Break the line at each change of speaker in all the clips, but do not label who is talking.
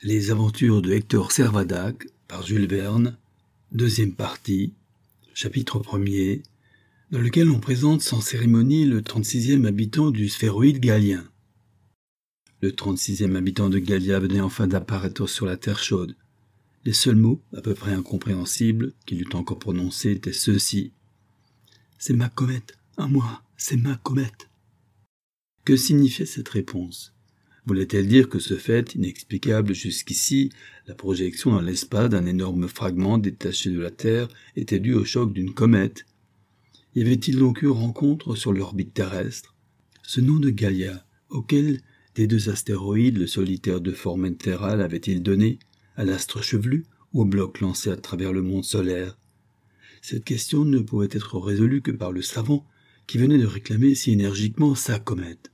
Les aventures de Hector Servadac par Jules Verne, deuxième partie, chapitre 1er, dans lequel on présente sans cérémonie le 36e habitant du sphéroïde Galien. Le 36e habitant de Gallia venait enfin d'apparaître sur la terre chaude. Les seuls mots, à peu près incompréhensibles, qu'il eût encore prononcés étaient ceux-ci. « C'est ma comète, à moi, c'est ma comète !» Que signifiait cette réponse ? Voulait-elle dire que ce fait, inexplicable jusqu'ici, la projection dans l'espace d'un énorme fragment détaché de la Terre, était due au choc d'une comète ? Y avait-il donc eu rencontre sur l'orbite terrestre ? Ce nom de Gallia, auquel des deux astéroïdes le solitaire de Formentera l'avait-il donné, à l'astre chevelu ou au bloc lancé à travers le monde solaire ? Cette question ne pouvait être résolue que par le savant qui venait de réclamer si énergiquement sa comète.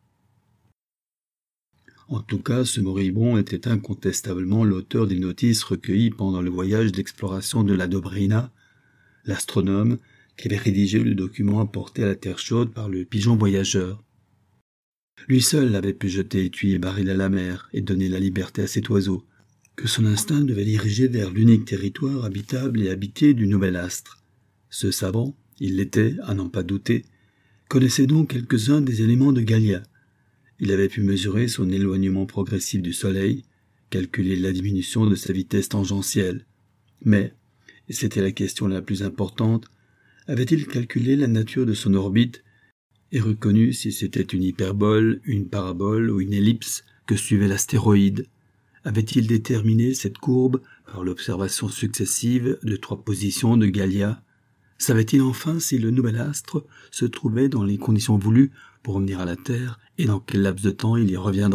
En tout cas, ce moribond était incontestablement l'auteur des notices recueillies pendant le voyage d'exploration de la Dobryna, l'astronome qui avait rédigé le document apporté à la Terre chaude par le pigeon voyageur. Lui seul avait pu jeter étui et baril à la mer et donner la liberté à cet oiseau, que son instinct devait diriger vers l'unique territoire habitable et habité du nouvel astre. Ce savant, il l'était, à n'en pas douter, connaissait donc quelques-uns des éléments de Gallia. Il avait pu mesurer son éloignement progressif du Soleil, calculer la diminution de sa vitesse tangentielle. Mais, et c'était la question la plus importante, avait-il calculé la nature de son orbite et reconnu si c'était une hyperbole, une parabole ou une ellipse que suivait l'astéroïde ? Avait-il déterminé cette courbe par l'observation successive de 3 positions de Gallia ? Savait-il enfin si le nouvel astre se trouvait dans les conditions voulues pour revenir à la Terre et dans quel laps de temps il y reviendrait ?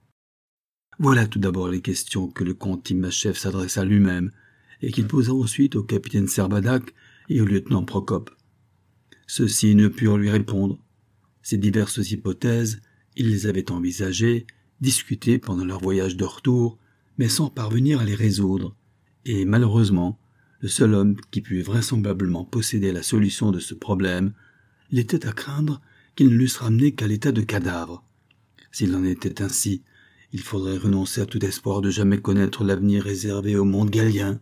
Voilà tout d'abord les questions que le comte Timascheff s'adressa à lui-même et qu'il posa ensuite au capitaine Servadac et au lieutenant Procope. Ceux-ci ne purent lui répondre. Ces diverses hypothèses, ils les avaient envisagées, discutées pendant leur voyage de retour, mais sans parvenir à les résoudre, et malheureusement, le seul homme qui pût vraisemblablement posséder la solution de ce problème, il était à craindre qu'ils ne l'eussent ramené qu'à l'état de cadavre. S'il en était ainsi, il faudrait renoncer à tout espoir de jamais connaître l'avenir réservé au monde gallien.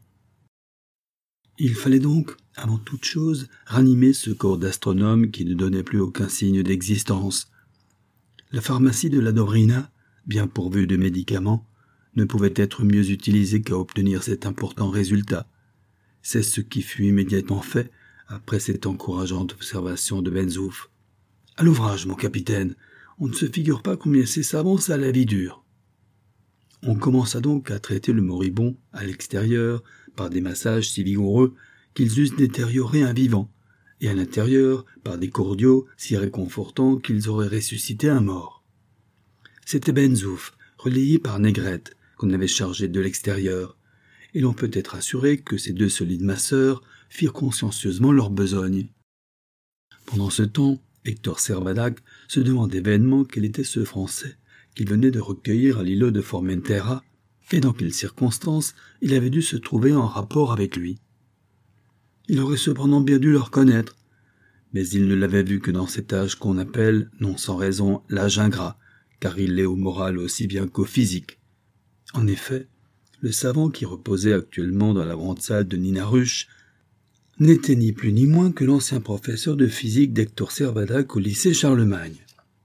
Il fallait donc, avant toute chose, ranimer ce corps d'astronome qui ne donnait plus aucun signe d'existence. La pharmacie de la Dobryna, bien pourvue de médicaments, ne pouvait être mieux utilisée qu'à obtenir cet important résultat. C'est ce qui fut immédiatement fait après cette encourageante observation de Benzouf. « À l'ouvrage, mon capitaine, on ne se figure pas combien ces savants ça a la vie dure. » On commença donc à traiter le moribond à l'extérieur par des massages si vigoureux qu'ils eussent détérioré un vivant, et à l'intérieur par des cordiaux si réconfortants qu'ils auraient ressuscité un mort. C'était Benzouf, relayé par Négrette, qu'on avait chargé de l'extérieur, et l'on peut être assuré que ces 2 solides masseurs firent consciencieusement leur besogne. Pendant ce temps, Hector Servadac se demandait vainement quel était ce Français qu'il venait de recueillir à l'îlot de Formentera, et dans quelles circonstances il avait dû se trouver en rapport avec lui. Il aurait cependant bien dû le reconnaître, mais il ne l'avait vu que dans cet âge qu'on appelle, non sans raison, l'âge ingrat, car il l'est au moral aussi bien qu'au physique. En effet, le savant qui reposait actuellement dans la grande salle de Nina Ruch n'était ni plus ni moins que l'ancien professeur de physique d'Hector Servadac au lycée Charlemagne.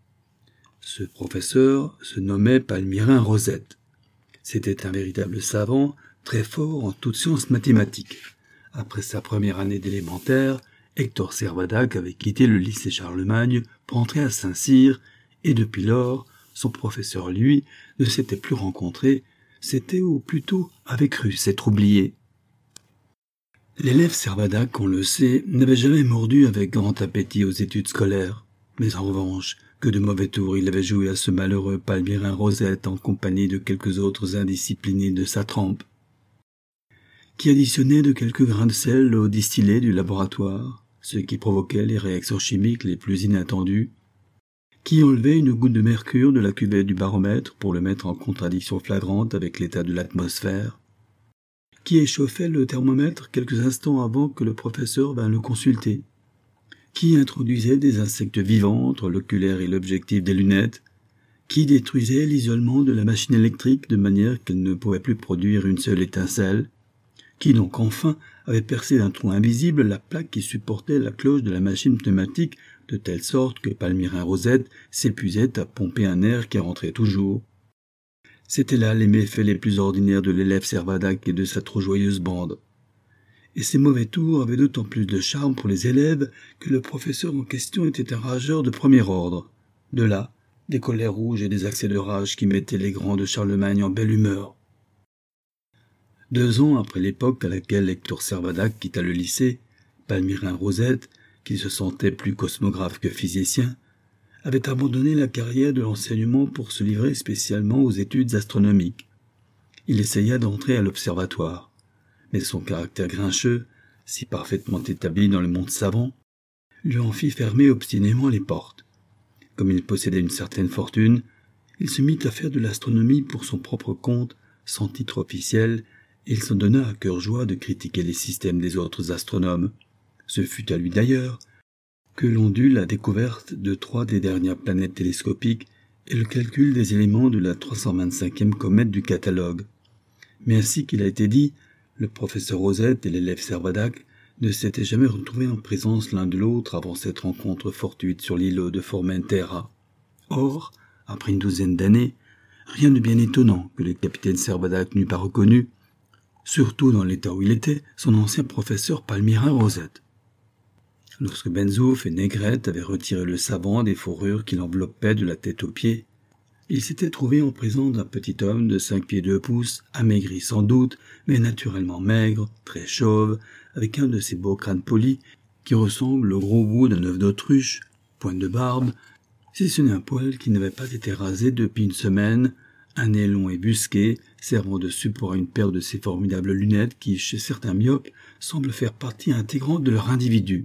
Ce professeur se nommait Palmyrin Rosette. C'était un véritable savant, très fort en toutes sciences mathématiques. Après sa première année d'élémentaire, Hector Servadac avait quitté le lycée Charlemagne pour entrer à Saint-Cyr, et depuis lors, son professeur, lui, ne s'était plus rencontré, s'était ou plutôt avait cru s'être oublié. L'élève Servadac, on le sait, n'avait jamais mordu avec grand appétit aux études scolaires, mais en revanche, que de mauvais tours il avait joué à ce malheureux Palmyrin Rosette en compagnie de quelques autres indisciplinés de sa trempe, qui additionnaient de quelques grains de sel au distillé du laboratoire, ce qui provoquait les réactions chimiques les plus inattendues, qui enlevait une goutte de mercure de la cuvette du baromètre pour le mettre en contradiction flagrante avec l'état de l'atmosphère, qui échauffait le thermomètre quelques instants avant que le professeur vînt le consulter, qui introduisait des insectes vivants entre l'oculaire et l'objectif des lunettes, qui détruisait l'isolement de la machine électrique de manière qu'elle ne pouvait plus produire une seule étincelle, qui donc enfin avait percé d'un trou invisible la plaque qui supportait la cloche de la machine pneumatique de telle sorte que Palmyrin Rosette s'épuisait à pomper un air qui rentrait toujours. C'étaient là les méfaits les plus ordinaires de l'élève Servadac et de sa trop joyeuse bande. Et ces mauvais tours avaient d'autant plus de charme pour les élèves que le professeur en question était un rageur de premier ordre. De là, des colères rouges et des accès de rage qui mettaient les grands de Charlemagne en belle humeur. 2 ans après l'époque à laquelle Hector Servadac quitta le lycée, Palmyrin Rosette, qui se sentait plus cosmographe que physicien, avait abandonné la carrière de l'enseignement pour se livrer spécialement aux études astronomiques. Il essaya d'entrer à l'observatoire, mais son caractère grincheux, si parfaitement établi dans le monde savant, lui en fit fermer obstinément les portes. Comme il possédait une certaine fortune, il se mit à faire de l'astronomie pour son propre compte, sans titre officiel, et il s'en donna à cœur joie de critiquer les systèmes des autres astronomes. Ce fut à lui d'ailleurs que l'on dut la découverte de 3 des dernières planètes télescopiques et le calcul des éléments de la 325e comète du catalogue. Mais ainsi qu'il a été dit, le professeur Rosette et l'élève Servadac ne s'étaient jamais retrouvés en présence l'un de l'autre avant cette rencontre fortuite sur l'îlot de Formentera. Or, après une 12aine d'années, rien de bien étonnant que le capitaine Servadac n'eût pas reconnu, surtout dans l'état où il était, son ancien professeur Palmyrin Rosette. Lorsque Benzouf et Négrette avaient retiré le savant des fourrures qui l'enveloppaient de la tête aux pieds, il s'était trouvé en présence d'un petit homme de 5 pieds 2 pouces, amaigri sans doute, mais naturellement maigre, très chauve, avec un de ces beaux crânes polis qui ressemble au gros bout d'un œuf d'autruche, pointe de barbe, si ce n'est un poil qui n'avait pas été rasé depuis une semaine, un nez long et busqué, servant de support à une paire de ces formidables lunettes qui, chez certains myopes, semblent faire partie intégrante de leur individu.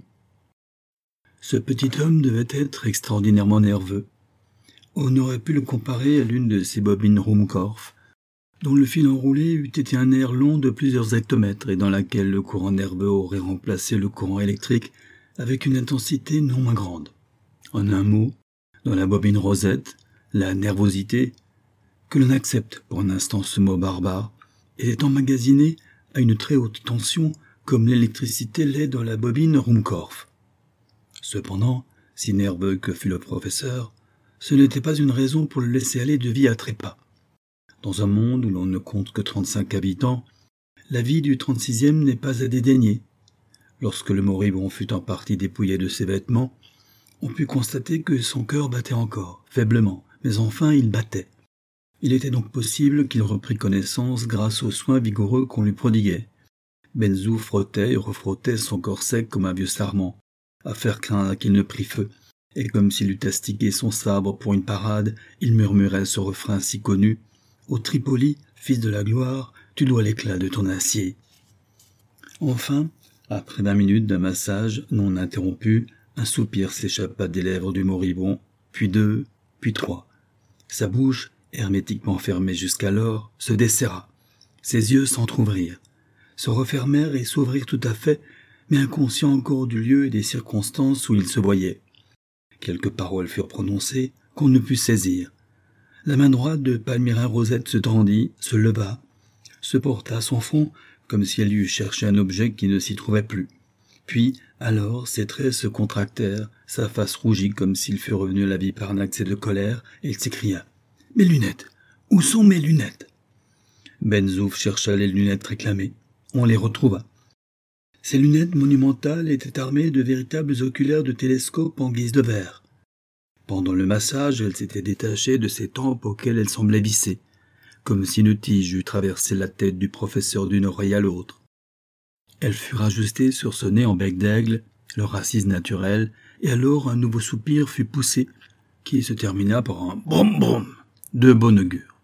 Ce petit homme devait être extraordinairement nerveux. On aurait pu le comparer à l'une de ces bobines Ruhmkorff, dont le fil enroulé eût été un air long de plusieurs hectomètres et dans laquelle le courant nerveux aurait remplacé le courant électrique avec une intensité non moins grande. En un mot, dans la bobine Rosette, la nervosité, que l'on accepte pour un instant ce mot barbare, était emmagasinée à une très haute tension comme l'électricité l'est dans la bobine Ruhmkorff. Cependant, si nerveux que fut le professeur, ce n'était pas une raison pour le laisser aller de vie à trépas. Dans un monde où l'on ne compte que 35 habitants, la vie du 36e n'est pas à dédaigner. Lorsque le moribond fut en partie dépouillé de ses vêtements, on put constater que son cœur battait encore, faiblement, mais enfin il battait. Il était donc possible qu'il reprît connaissance grâce aux soins vigoureux qu'on lui prodiguait. Benzouf frottait et refrottait son corps sec comme un vieux sarment, à faire craindre qu'il ne prît feu, et comme s'il eût astiqué son sabre pour une parade, il murmurait ce refrain si connu « Ô Tripoli, fils de la gloire, tu dois l'éclat de ton acier ». Enfin, après 20 minutes d'un massage non interrompu, un soupir s'échappa des lèvres du moribond, puis 2, puis 3. Sa bouche, hermétiquement fermée jusqu'alors, se desserra. Ses yeux s'entr'ouvrirent, se refermèrent et s'ouvrirent tout à fait, mais inconscient encore du lieu et des circonstances où il se voyait. Quelques paroles furent prononcées qu'on ne put saisir. La main droite de Palmyrin Rosette se tendit, se leva, se porta à son front comme si elle eût cherché un objet qui ne s'y trouvait plus. Puis, alors, ses traits se contractèrent, sa face rougit comme s'il fût revenu à la vie par un accès de colère, et il s'écria « Mes lunettes! Où sont mes lunettes ?» Benzouf chercha les lunettes réclamées. On les retrouva. Ces lunettes monumentales étaient armées de véritables oculaires de télescope en guise de verre. Pendant le massage, elles s'étaient détachées de ces tempes auxquelles elles semblaient visser, comme si une tige eût traversé la tête du professeur d'une oreille à l'autre. Elles furent ajustées sur ce nez en bec d'aigle, leur assise naturelle, et alors un nouveau soupir fut poussé, qui se termina par un « brom brom » de bon augure.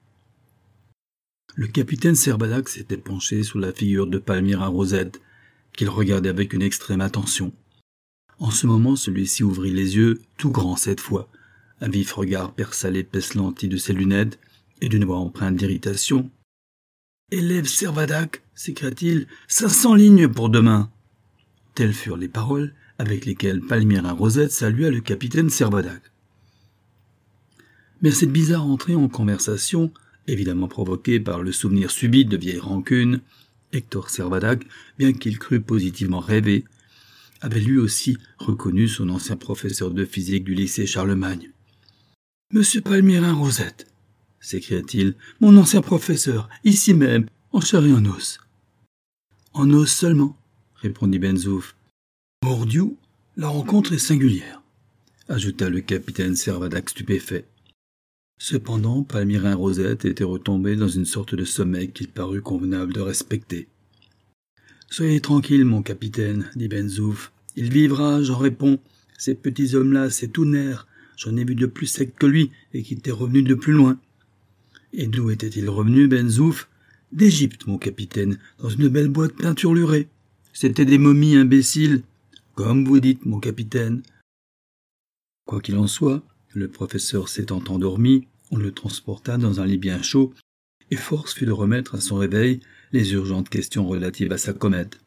Le capitaine Servadac s'était penché sur la figure de Palmyrin Rosette, qu'il regardait avec une extrême attention. En ce moment, celui-ci ouvrit les yeux, tout grands cette fois. Un vif regard perça l'épaisse lentille de ses lunettes, et d'une voix empreinte d'irritation. « Élève Servadac, s'écria-t-il, 500 lignes pour demain !» Telles furent les paroles avec lesquelles Palmyrin Rosette salua le capitaine Servadac. Mais à cette bizarre entrée en conversation, évidemment provoquée par le souvenir subit de vieilles rancunes, Hector Servadac, bien qu'il crût positivement rêver, avait lui aussi reconnu son ancien professeur de physique du lycée Charlemagne. « Monsieur Palmyrin Rosette !» s'écria-t-il, « mon ancien professeur, ici même, en chair et en os. »« En os seulement, » répondit Benzouf. « Mordiou, la rencontre est singulière, » ajouta le capitaine Servadac stupéfait. Cependant, Palmyrin Rosette était retombé dans une sorte de sommeil qu'il parut convenable de respecter. « Soyez tranquille, mon capitaine, dit Benzouf. Il vivra, j'en réponds. Ces petits hommes-là, c'est tout nerf. J'en ai vu de plus sec que lui et qui était revenu de plus loin. » « Et d'où était-il revenu, Benzouf ? » ?»« D'Égypte, mon capitaine, dans une belle boîte peinturlurée. C'étaient des momies imbéciles. Comme vous dites, mon capitaine. » Quoi qu'il en soit, le professeur s'étant endormi, on le transporta dans un lit bien chaud, et force fut de remettre à son réveil les urgentes questions relatives à sa comète.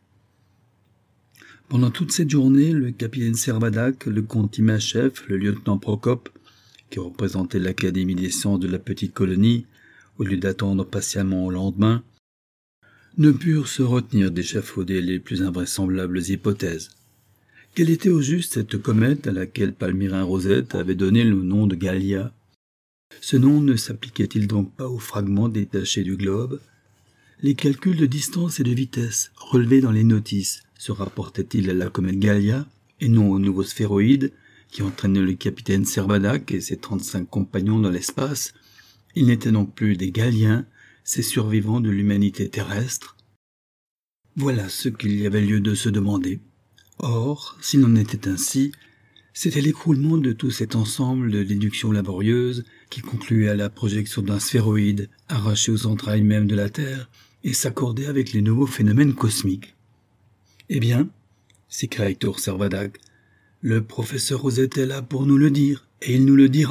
Pendant toute cette journée, le capitaine Servadac, le comte Timacheff, le lieutenant Procope, qui représentait l'Académie des sciences de la petite colonie, au lieu d'attendre patiemment au lendemain, ne purent se retenir d'échafauder les plus invraisemblables hypothèses. Quelle était au juste cette comète à laquelle Palmyrin Rosette avait donné le nom de Gallia ? Ce nom ne s'appliquait-il donc pas aux fragments détachés du globe ? Les calculs de distance et de vitesse relevés dans les notices se rapportaient-ils à la comète Gallia et non au nouveau sphéroïde qui entraînait le capitaine Servadac et ses 35 compagnons dans l'espace ? Ils n'étaient donc plus des Galliens, ces survivants de l'humanité terrestre. Voilà ce qu'il y avait lieu de se demander. Or, s'il en était ainsi, c'était l'écroulement de tout cet ensemble de déductions laborieuses qui concluait à la projection d'un sphéroïde arraché aux entrailles même de la Terre et s'accordait avec les nouveaux phénomènes cosmiques. « Eh bien, » s'écria Hector Servadac, « le professeur Rosette est là pour nous le dire, et il nous le dira. »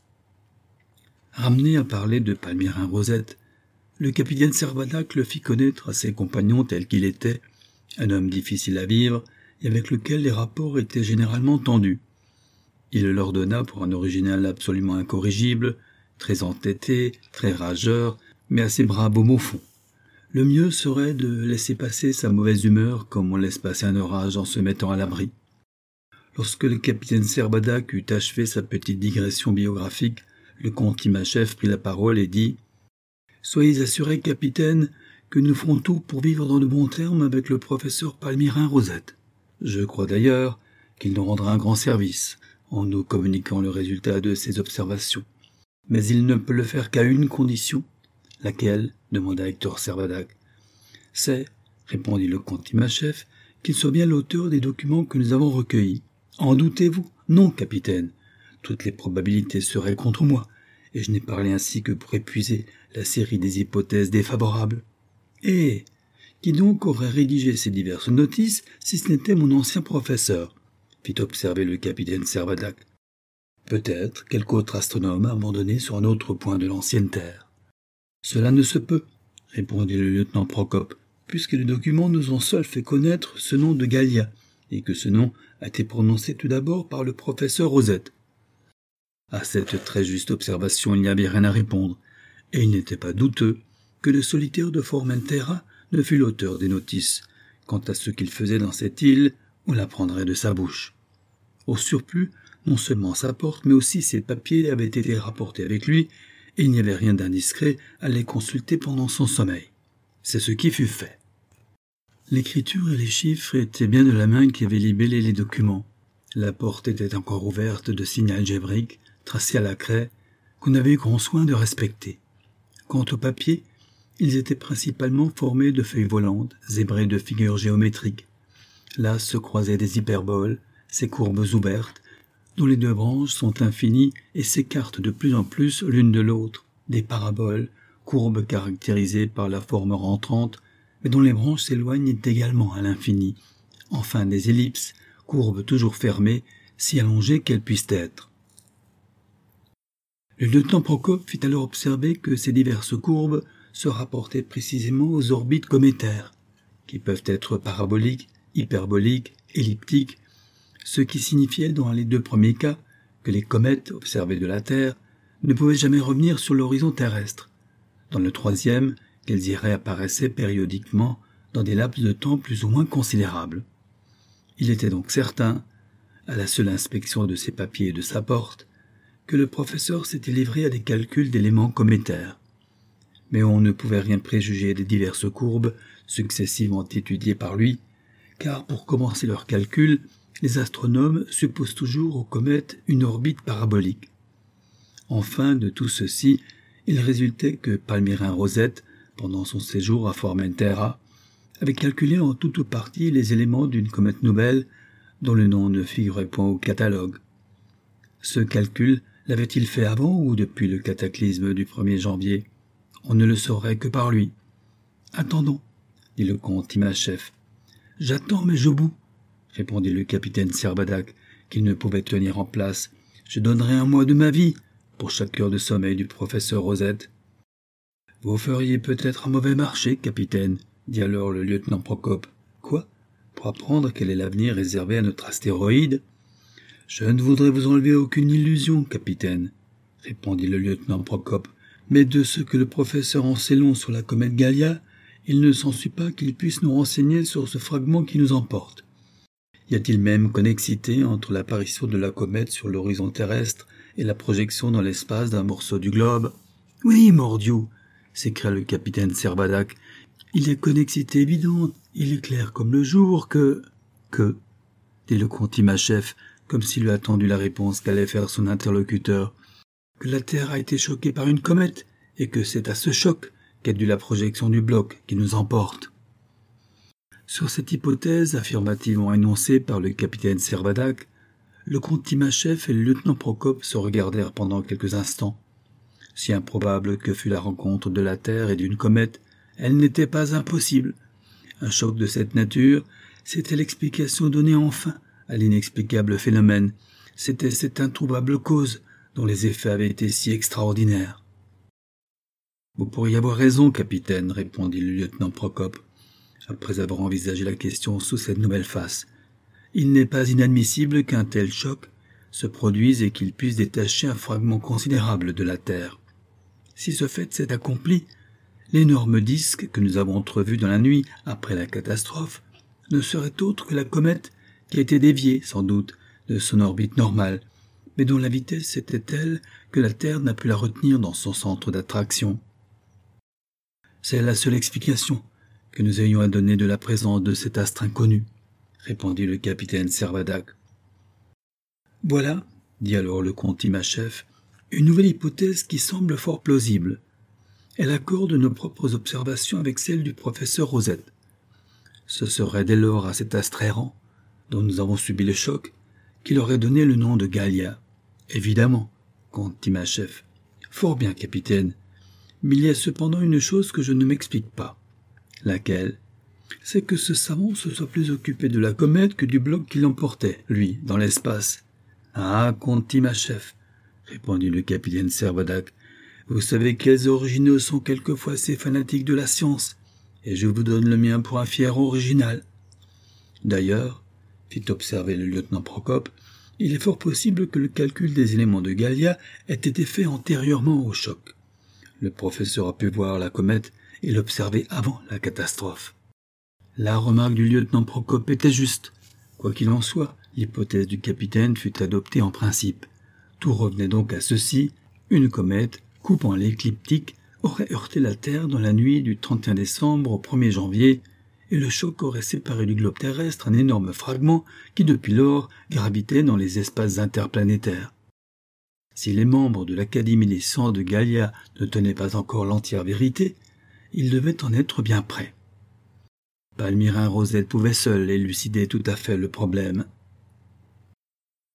Ramené à parler de Palmyrin Rosette, le capitaine Servadac le fit connaître à ses compagnons tel qu'il était, un homme difficile à vivre et avec lequel les rapports étaient généralement tendus. Il leur donna pour un original absolument incorrigible, très entêté, très rageur, mais assez brave au fond. Le mieux serait de laisser passer sa mauvaise humeur comme on laisse passer un orage en se mettant à l'abri. Lorsque le capitaine Servadac eut achevé sa petite digression biographique, le comte Timacheff prit la parole et dit « Soyez assuré, capitaine, que nous ferons tout pour vivre dans de bons termes avec le professeur Palmyrin Rosette. Je crois d'ailleurs qu'il nous rendra un grand service en nous communiquant le résultat de ses observations. Mais il ne peut le faire qu'à une condition. »« Laquelle ?» demanda Hector Servadac. « C'est, » répondit le comte Timacheff, « qu'il soit bien l'auteur des documents que nous avons recueillis. En doutez-vous ? Non, capitaine. Toutes les probabilités seraient contre moi, et je n'ai parlé ainsi que pour épuiser la série des hypothèses défavorables. Et qui donc aurait rédigé ces diverses notices si ce n'était mon ancien professeur ? Fit observer le capitaine Servadac. Peut-être quelque autre astronome abandonné sur un autre point de l'ancienne Terre. Cela ne se peut, répondit le lieutenant Procope, puisque les documents nous ont seuls fait connaître ce nom de Gallia, et que ce nom a été prononcé tout d'abord par le professeur Rosette. À cette très juste observation, il n'y avait rien à répondre, et il n'était pas douteux que le solitaire de Formentera ne fût l'auteur des notices. Quant à ce qu'il faisait dans cette île, on l'apprendrait de sa bouche. Au surplus, non seulement sa porte, mais aussi ses papiers avaient été rapportés avec lui, et il n'y avait rien d'indiscret à les consulter pendant son sommeil. C'est ce qui fut fait. L'écriture et les chiffres étaient bien de la main qui avait libellé les documents. La porte était encore ouverte de signes algébriques, tracés à la craie, qu'on avait eu grand soin de respecter. Quant aux papiers, ils étaient principalement formés de feuilles volantes, zébrées de figures géométriques. Là se croisaient des hyperboles, ces courbes ouvertes, dont les deux branches sont infinies et s'écartent de plus en plus l'une de l'autre, des paraboles, courbes caractérisées par la forme rentrante, mais dont les branches s'éloignent également à l'infini, enfin des ellipses, courbes toujours fermées, si allongées qu'elles puissent être. Le lieutenant Procope fit alors observer que ces diverses courbes se rapportaient précisément aux orbites cométaires, qui peuvent être paraboliques, hyperboliques, elliptiques, ce qui signifiait dans les deux premiers cas que les comètes observées de la Terre ne pouvaient jamais revenir sur l'horizon terrestre. Dans le troisième, qu'elles y réapparaissaient périodiquement dans des laps de temps plus ou moins considérables. Il était donc certain, à la seule inspection de ses papiers et de sa porte, que le professeur s'était livré à des calculs d'éléments cométaires. Mais on ne pouvait rien préjuger des diverses courbes successivement étudiées par lui, car pour commencer leurs calculs, les astronomes supposent toujours aux comètes une orbite parabolique. Enfin, de tout ceci, il résultait que Palmyrin Rosette, pendant son séjour à Formentera, avait calculé en tout ou partie les éléments d'une comète nouvelle dont le nom ne figurait point au catalogue. Ce calcul l'avait-il fait avant ou depuis le cataclysme du 1er janvier? On ne le saurait que par lui. « Attendons, » dit le comte Timascheff. « J'attends, mais je bous, » répondit le capitaine Servadac, qu'il ne pouvait tenir en place. « Je donnerai 1 mois de ma vie pour chaque heure de sommeil du professeur Rosette. »« Vous feriez peut-être un mauvais marché, capitaine, » dit alors le lieutenant Procope. « Quoi? Pour apprendre quel est l'avenir réservé à notre astéroïde? »« Je ne voudrais vous enlever aucune illusion, capitaine, » répondit le lieutenant Procope. « Mais de ce que le professeur en sait long sur la comète Gallia, il ne s'ensuit pas qu'il puisse nous renseigner sur ce fragment qui nous emporte. Y a-t-il même connexité entre l'apparition de la comète sur l'horizon terrestre et la projection dans l'espace d'un morceau du globe? »« Oui, mordiou !» s'écria le capitaine Servadac. « Il y a connexité évidente, il est clair comme le jour que... » dit le comte Timascheff, comme s'il eût attendu la réponse qu'allait faire son interlocuteur. « Que la Terre a été choquée par une comète, et que c'est à ce choc qu'est due la projection du bloc qui nous emporte. » Sur cette hypothèse affirmativement énoncée par le capitaine Servadac, le comte Timascheff et le lieutenant Procope se regardèrent pendant quelques instants. Si improbable que fût la rencontre de la Terre et d'une comète, elle n'était pas impossible. Un choc de cette nature, c'était l'explication donnée enfin à l'inexplicable phénomène. C'était cette introuvable cause dont les effets avaient été si extraordinaires. « Vous pourriez avoir raison, capitaine, » répondit le lieutenant Procope, après avoir envisagé la question sous cette nouvelle face. « Il n'est pas inadmissible qu'un tel choc se produise et qu'il puisse détacher un fragment considérable de la Terre. Si ce fait s'est accompli, l'énorme disque que nous avons entrevu dans la nuit après la catastrophe ne serait autre que la comète qui a été déviée, sans doute, de son orbite normale, mais dont la vitesse était telle que la Terre n'a pu la retenir dans son centre d'attraction. C'est la seule explication que nous ayons à donner de la présence de cet astre inconnu, répondit le capitaine Servadac. Voilà, dit alors le comte Timascheff, une nouvelle hypothèse qui semble fort plausible. Elle accorde nos propres observations avec celles du professeur Rosette. Ce serait dès lors à cet astre errant, dont nous avons subi le choc, qu'il aurait donné le nom de Gallia. Évidemment, comte Timascheff. Fort bien, capitaine. Mais il y a cependant une chose que je ne m'explique pas. Laquelle? C'est que ce savant se soit plus occupé de la comète que du bloc qui l'emportait, lui, dans l'espace. Ah, comte Timascheff, répondit le capitaine Servadac, vous savez quels originaux sont quelquefois ces fanatiques de la science, et je vous donne le mien pour un fier original. D'ailleurs, fit observer le lieutenant Procope, il est fort possible que le calcul des éléments de Gallia ait été fait antérieurement au choc. Le professeur a pu voir la comète et l'observer avant la catastrophe. La remarque du lieutenant Procope était juste. Quoi qu'il en soit, l'hypothèse du capitaine fut adoptée en principe. Tout revenait donc à ceci, une comète, coupant l'écliptique, aurait heurté la Terre dans la nuit du 31 décembre au 1er janvier, et le choc aurait séparé du globe terrestre un énorme fragment qui depuis lors gravitait dans les espaces interplanétaires. Si les membres de l'Académie des sciences de Gallia ne tenaient pas encore l'entière vérité, ils devaient en être bien près. Palmyrin Rosette pouvait seul élucider tout à fait le problème.